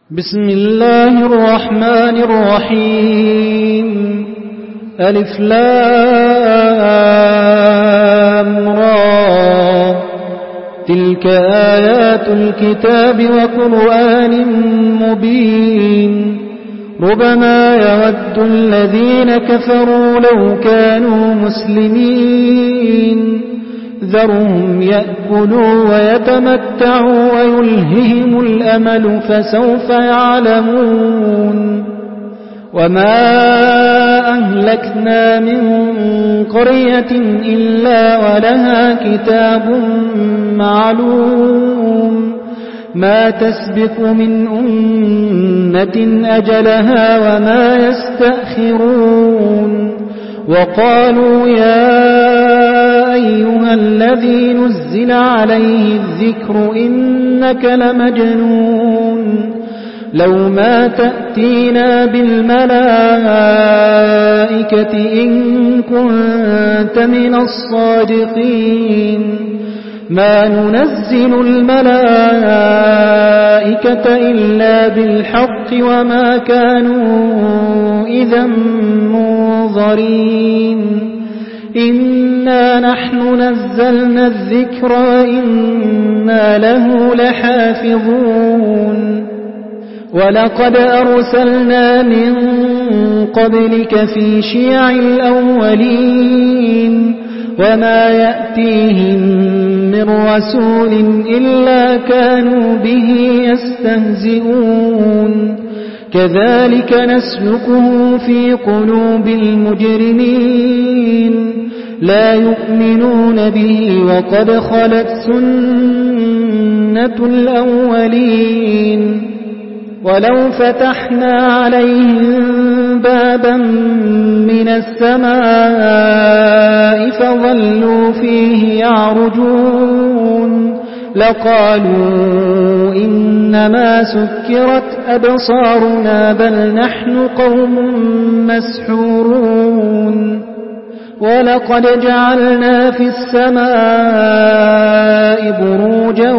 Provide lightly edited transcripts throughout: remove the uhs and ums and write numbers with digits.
بسم الله الرحمن الرحيم ألف لام را تلك آيات الكتاب وقرآن مبين ربما يود الذين كفروا لو كانوا مسلمين ذرهم يأكلوا ويتمتعوا ويلههم الأمل فسوف يعلمون وما أهلكنا من قرية إلا ولها كتاب معلوم ما تسبق من أمة أجلها وما يستأخرون وقالوا يا أيها الذي نزل عليه الذكر إنك لمجنون لو ما تأتينا بالملائكة إن كنت من الصادقين ما ننزل الملائكة إلا بالحق وما كانوا إذا منظرين إنا نحن نزلنا الذكر وإنا له لحافظون ولقد أرسلنا من قبلك في شيع الأولين وما يأتيهم من رسول إلا كانوا به يستهزئون كذلك نسلكه في قلوب المجرمين لا يؤمنون به وقد خلت سنة الأولين ولو فتحنا عليهم بابا من السماء فظلوا فيه يعرجون لقالوا إنما سكرت أبصارنا بل نحن قوم مسحورون ولقد جعلنا في السماء بروجا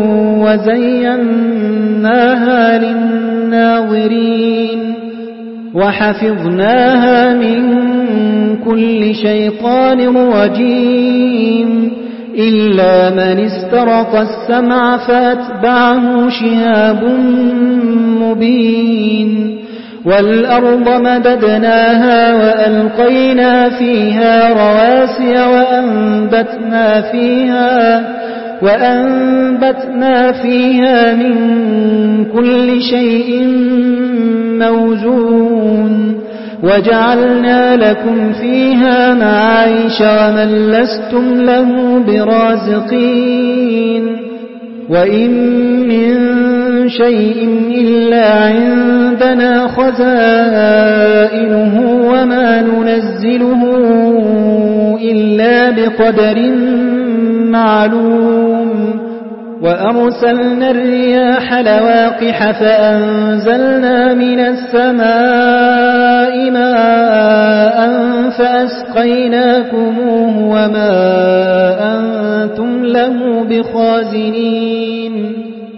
وزيناها للناظرين وحفظناها من كل شيطان رجيم إلا من استرق السمع فأتبعه شهاب مبين والأرض مددناها وألقينا فيها رواسي وأنبتنا فيها من كل شيء موزون وجعلنا لكم فيها معايش ومن لستم له برازقين وإن من شيء إلا عندنا خزائنه وما ننزله إلا بقدر معلوم وأرسلنا الرياح لواقح فأنزلنا من السماء ماء فأسقيناكموه وما أنتم له بخازنين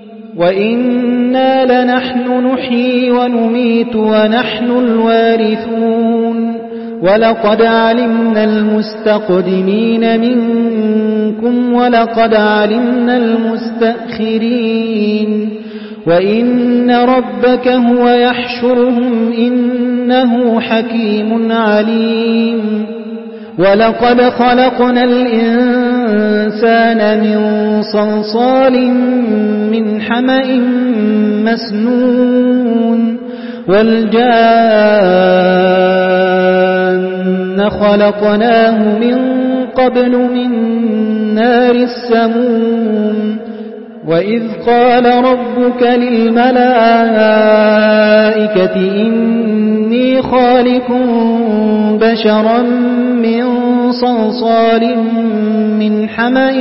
وإنا لنحن نحيي ونميت ونحن الوارثون ولقد علمنا المستقدمين منكم ولقد علمنا المستأخرين وإن ربك هو يحشرهم إنه حكيم عليم ولقد خلقنا الإنسان من صلصال من حمأ مسنون والجان خلقناه من قبل من نار السموم وإذ قال ربك للملائكة إني خالق بشرا من صلصال من حمأ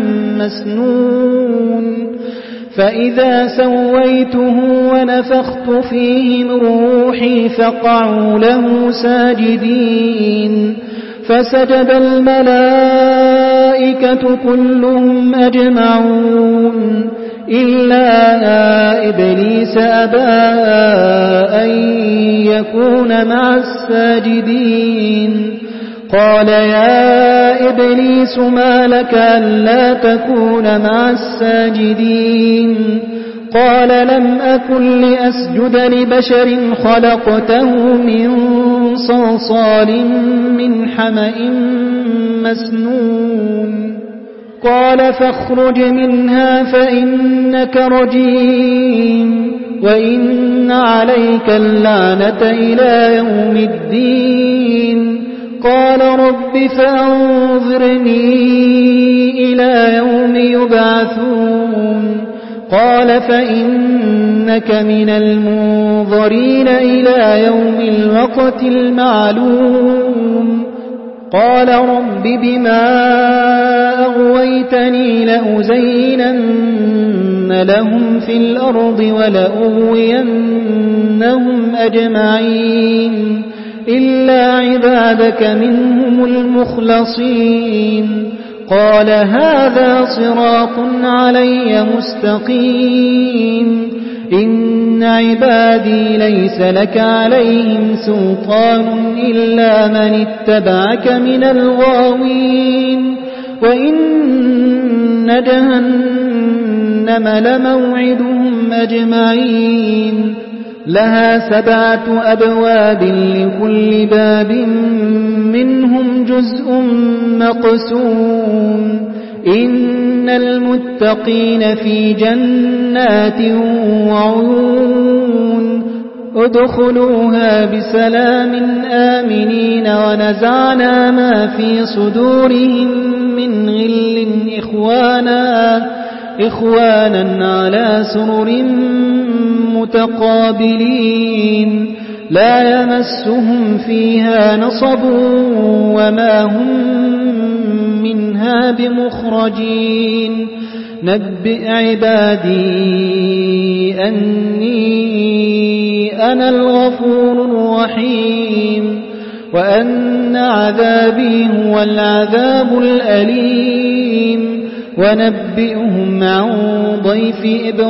مسنون فإذا سويته ونفخت فيه من روحي فقعوا له ساجدين فسجد الملائكة كلهم أجمعون إلا إبليس أبى أن يكون مع الساجدين قال يا إبليس ما لك ألا تكون مع الساجدين قال لم أكن لأسجد لبشر خلقته من صلصال من حمأ مسنون قال فاخرج منها فإنك رجيم وإن عليك اللعنة إلى يوم الدين قال رب فأنظرني إلى يوم يبعثون قال فإنك من المنظرين إلى يوم الوقت المعلوم قال رب بما أغويتني لأزينن لهم في الأرض ولأغوينهم أجمعين إلا عبادك منهم المخلصين قال هذا صراط علي مستقيم إن عبادي ليس لك عليهم سلطان إلا من اتبعك من الغاوين وإن جهنم لموعدهم أجمعين لها 7 أبواب لكل باب منهم جزء مقسوم إن المتقين في جنات وعيون ادخلوها بسلام آمنين ونزعنا ما في صدورهم من غل إخوانا على سرر متقابلين لا يمسهم فيها نصب وما هم منها بمخرجين نبئ عبادي أني أنا الغفور الرحيم وأن عذابي هو العذاب الأليم ونبئهم عن ضيف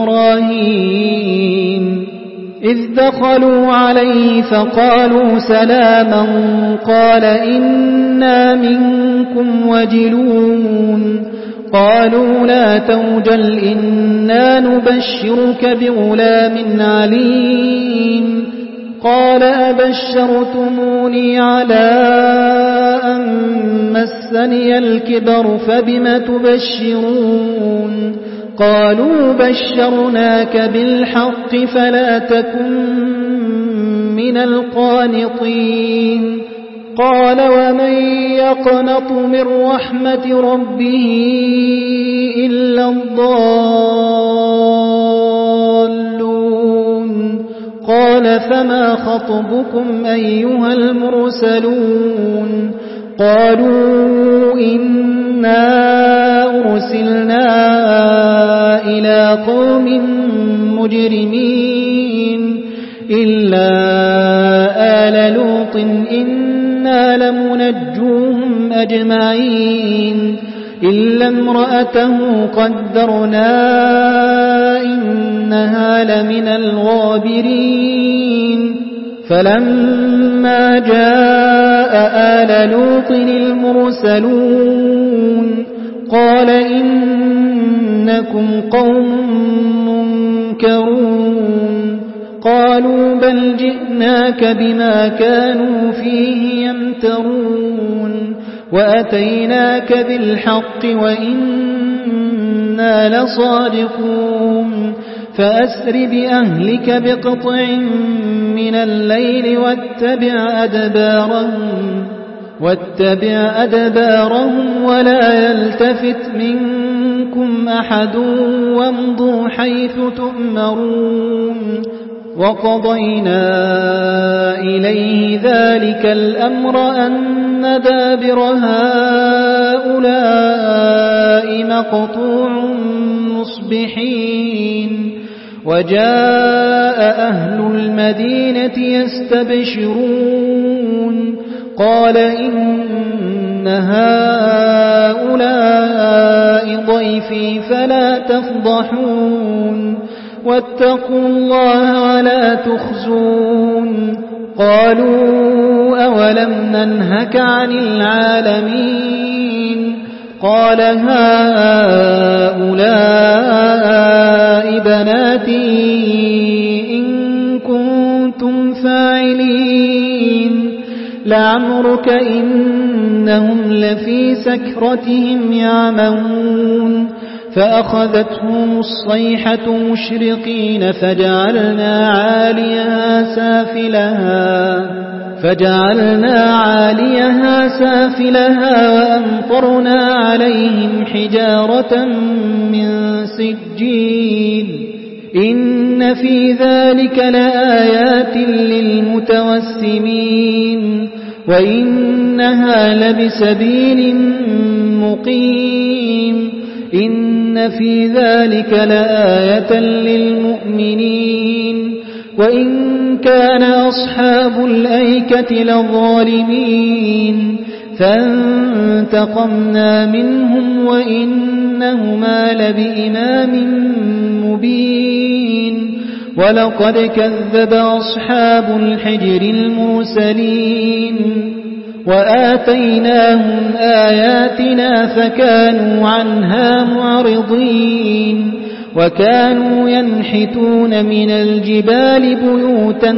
إبراهيم إذ دخلوا عليه فقالوا سلاما قال إنا منكم وجلون قالوا لا توجل إنا نبشرك بغلام عليم قال أبشرتموني على أن مسني الكبر فبم تبشرون قالوا بشرناك بالحق فلا تكن من القانطين قال ومن يقنط من رحمة ربه إلا الضالون قال فما خطبكم أيها المرسلون قالوا إنا أرسلنا إلى قوم مجرمين إلا آل لوط إنا لمنجوهم أجمعين إلا امرأته قدرنا إنها لمن الغابرين فلما جاء آل لوط المرسلون قال إنكم قوم منكرون قالوا بل جئناك بما كانوا فيه يمترون وأتيناك بالحق وإنا لصادقون فأسر بأهلك بقطع من الليل واتبع أدبارهم ولا يلتفت منكم أحد وامضوا حيث تؤمرون وقضينا إليه ذلك الأمر أن دابر هؤلاء مقطوع مصبحين وجاء أهل المدينة يستبشرون قال إن هؤلاء ضيفي فلا تفضحون واتقوا الله ولا تخزون قالوا أولم ننهك عن العالمين قال هؤلاء بناتي إن كنتم فاعلين لعمرك إنهم لفي سكرتهم يعمهون فأخذتهم الصيحة مشرقين فجعلنا عاليها سافلها وأمطرنا عليهم حجارة من سجيل إن في ذلك لآيات للمتوسمين وإنها لبسبيل مقيم إن في ذلك لآية للمؤمنين وإن كان أصحاب الأيكة لظالمين فانتقمنا منهم وإنهما لبإمام مبين ولقد كذب أصحاب الحجر المرسلين وآتيناهم آياتنا فكانوا عنها معرضين وكانوا ينحتون من الجبال بيوتا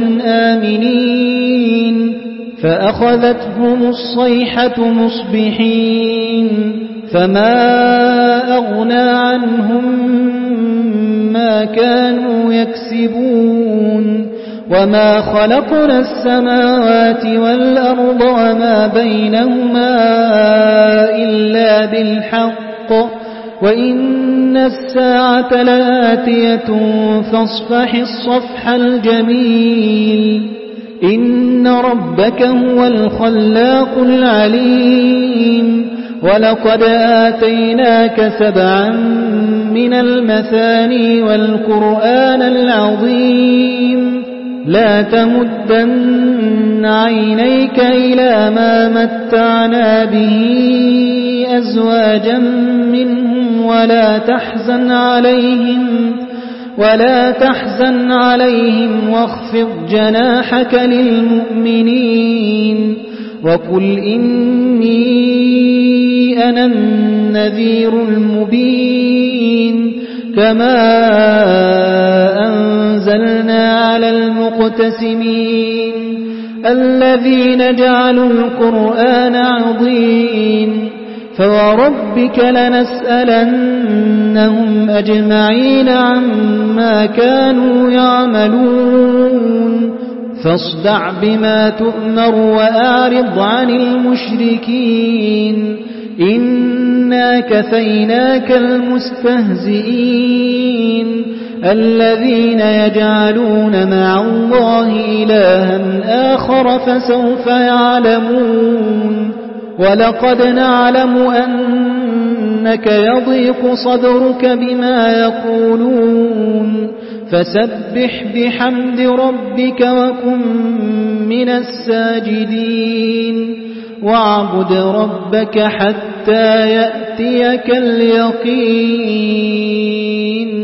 آمنين فأخذتهم الصيحة مصبحين فما أغنى عنهم ما كانوا يكسبون وما خلقنا السماوات والأرض وما بينهما إلا بالحق وإن الساعة لآتية فاصفح الصفح الجميل إن ربك هو الخلاق العليم ولقد آتيناك 7 من المثاني والقرآن العظيم لا تمدن عينيك إلى ما متعنا به أزواجا منهم ولا تحزن عليهم واخفض جناحك للمؤمنين وقل إني أنا النذير المبين كما أنزلنا على المقتسمين الذين جعلوا القرآن عظيم فوربك لنسألنهم أجمعين عما كانوا يعملون فاصدع بما تؤمر وأعرض عن المشركين إنا كفيناك المستهزئين الذين يجعلون مع الله إلها آخر فسوف يعلمون ولقد نعلم أنك يضيق صدرك بما يقولون فسبح بحمد ربك وكن من الساجدين واعبد ربك حتى يأتيك اليقين